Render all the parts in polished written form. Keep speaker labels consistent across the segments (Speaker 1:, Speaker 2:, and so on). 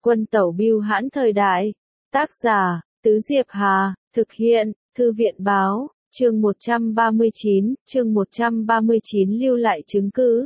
Speaker 1: Quân tẩu bưu hãn thời đại. Tác giả, Tứ Diệp Hà, thực hiện, Thư viện báo, chương 139 lưu lại chứng cứ.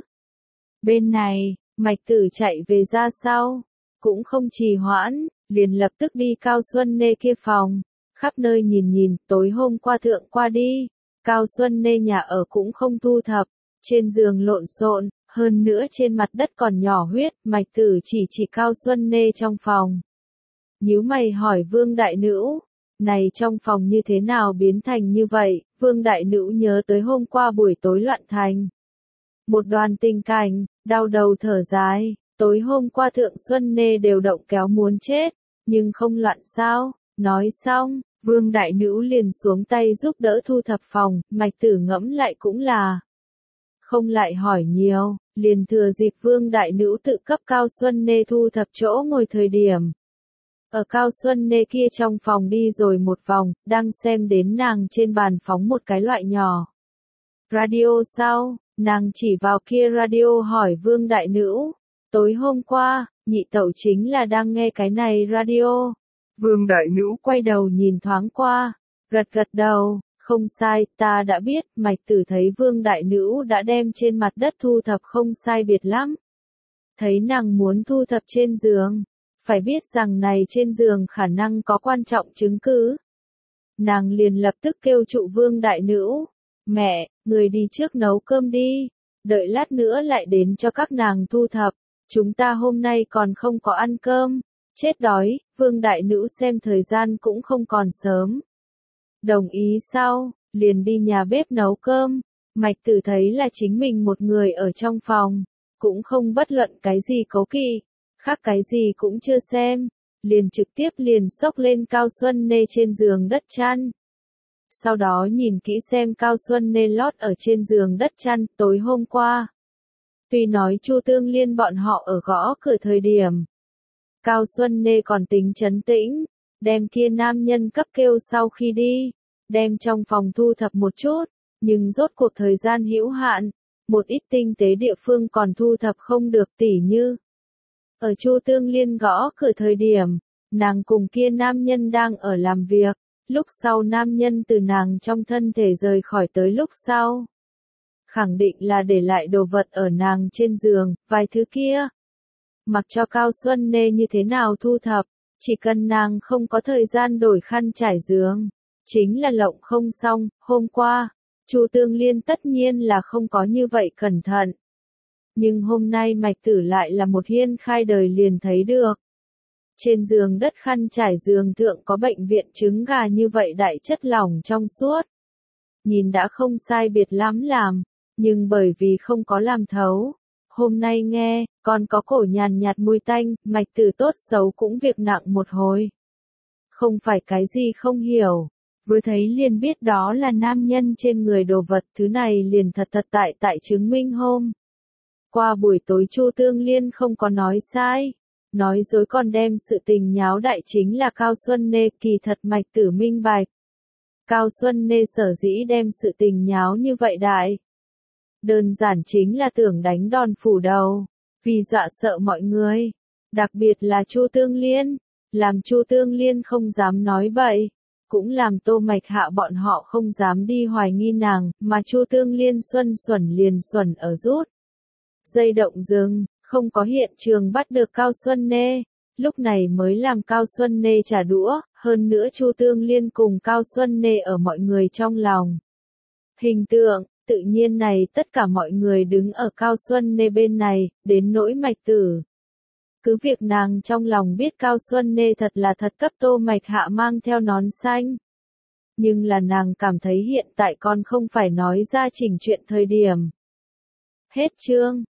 Speaker 1: Bên này, Mạch Tử chạy về ra sau, cũng không trì hoãn, liền lập tức đi Cao Xuân Nê kia phòng, khắp nơi nhìn, tối hôm qua thượng qua đi, Cao Xuân Nê nhà ở cũng không thu thập, trên giường lộn xộn, hơn nữa trên mặt đất còn nhỏ huyết, Mạch Tử chỉ Cao Xuân Nê trong phòng. Nhíu mày hỏi Vương Đại Nữ, này trong phòng như thế nào biến thành như vậy? Vương Đại Nữ nhớ tới hôm qua buổi tối loạn thành một đoàn tình cảnh, đau đầu thở dài, tối hôm qua Thượng Xuân Nê đều động kéo muốn chết, nhưng không loạn sao? Nói xong, Vương Đại Nữ liền xuống tay giúp đỡ thu thập phòng, Mạch Tử ngẫm lại cũng là không lại hỏi nhiều, liền thừa dịp Vương Đại Nữ tự cấp Cao Xuân Nê thu thập chỗ ngồi thời điểm. Ở Cao Xuân Nê kia trong phòng đi rồi một vòng, đang xem đến nàng trên bàn phóng một cái loại nhỏ radio sau, nàng chỉ vào kia radio hỏi Vương Đại Nữ, tối hôm qua, nhị tẩu chính là đang nghe cái này radio. Vương Đại Nữ quay đầu nhìn thoáng qua, gật đầu, không sai, ta đã biết. Mạch Tử thấy Vương Đại Nữ đã đem trên mặt đất thu thập không sai biệt lắm. Thấy nàng muốn thu thập trên giường, phải biết rằng này trên giường khả năng có quan trọng chứng cứ. Nàng liền lập tức kêu trụ Vương Đại Nữ, mẹ, người đi trước nấu cơm đi, đợi lát nữa lại đến cho các nàng thu thập, chúng ta hôm nay còn không có ăn cơm, chết đói. Vương Đại Nữ xem thời gian cũng không còn sớm. Đồng ý sau, liền đi nhà bếp nấu cơm. Mạch Tử thấy là chính mình một người ở trong phòng, cũng không bất luận cái gì cố kỵ, khác cái gì cũng chưa xem, liền trực tiếp xốc lên Cao Xuân Nê trên giường đất chăn. Sau đó nhìn kỹ xem Cao Xuân Nê lót ở trên giường đất chăn, tối hôm qua. Tuy nói Chu Tương Liên bọn họ ở gõ cửa thời điểm, Cao Xuân Nê còn tính trấn tĩnh, đem kia nam nhân cấp kêu sau khi đi, đem trong phòng thu thập một chút, nhưng rốt cuộc thời gian hữu hạn, một ít tinh tế địa phương còn thu thập không được, tỉ như ở Chu Tương Liên gõ cửa thời điểm, nàng cùng kia nam nhân đang ở làm việc, lúc sau nam nhân từ nàng trong thân thể rời khỏi tới lúc sau. Khẳng định là để lại đồ vật ở nàng trên giường, vài thứ kia. Mặc cho Cao Xuân Nê như thế nào thu thập, chỉ cần nàng không có thời gian đổi khăn trải giường, chính là lộng không xong. Hôm qua, Chu Tương Liên tất nhiên là không có như vậy cẩn thận. Nhưng hôm nay Mạch Tử lại là một hiên khai đời liền thấy được. Trên giường đất khăn trải giường thượng có bệnh viện trứng gà như vậy đại chất lỏng trong suốt. Nhìn đã không sai biệt lắm làm, nhưng bởi vì không có làm thấu. Hôm nay nghe, còn có cổ nhàn nhạt mùi tanh, Mạch Tử tốt xấu cũng việc nặng một hồi. Không phải cái gì không hiểu, vừa thấy liền biết đó là nam nhân trên người đồ vật, thứ này liền thật tại chứng minh hôm qua buổi tối Chu Tương Liên không có nói sai, nói dối còn đem sự tình nháo đại chính là Cao Xuân Nê. Kỳ thật Mạch Tử minh bạch, Cao Xuân Nê sở dĩ đem sự tình nháo như vậy đại, đơn giản chính là tưởng đánh đòn phủ đầu, vì dọa sợ mọi người, đặc biệt là Chu Tương Liên, làm Chu Tương Liên không dám nói bậy, cũng làm Tô Mạch Hạ bọn họ không dám đi hoài nghi nàng, mà Chu Tương Liên xuẩn ở rút dây động rừng, không có hiện trường bắt được Cao Xuân Nê, lúc này mới làm Cao Xuân Nê trả đũa, hơn nữa Chu Tương Liên cùng Cao Xuân Nê ở mọi người trong lòng. Hình tượng, tự nhiên này tất cả mọi người đứng ở Cao Xuân Nê bên này, đến nỗi Mạch Tử. Cứ việc nàng trong lòng biết Cao Xuân Nê thật là thật cấp Tô Mạch Hạ mang theo nón xanh. Nhưng là nàng cảm thấy hiện tại còn không phải nói ra chỉnh chuyện thời điểm. Hết chương.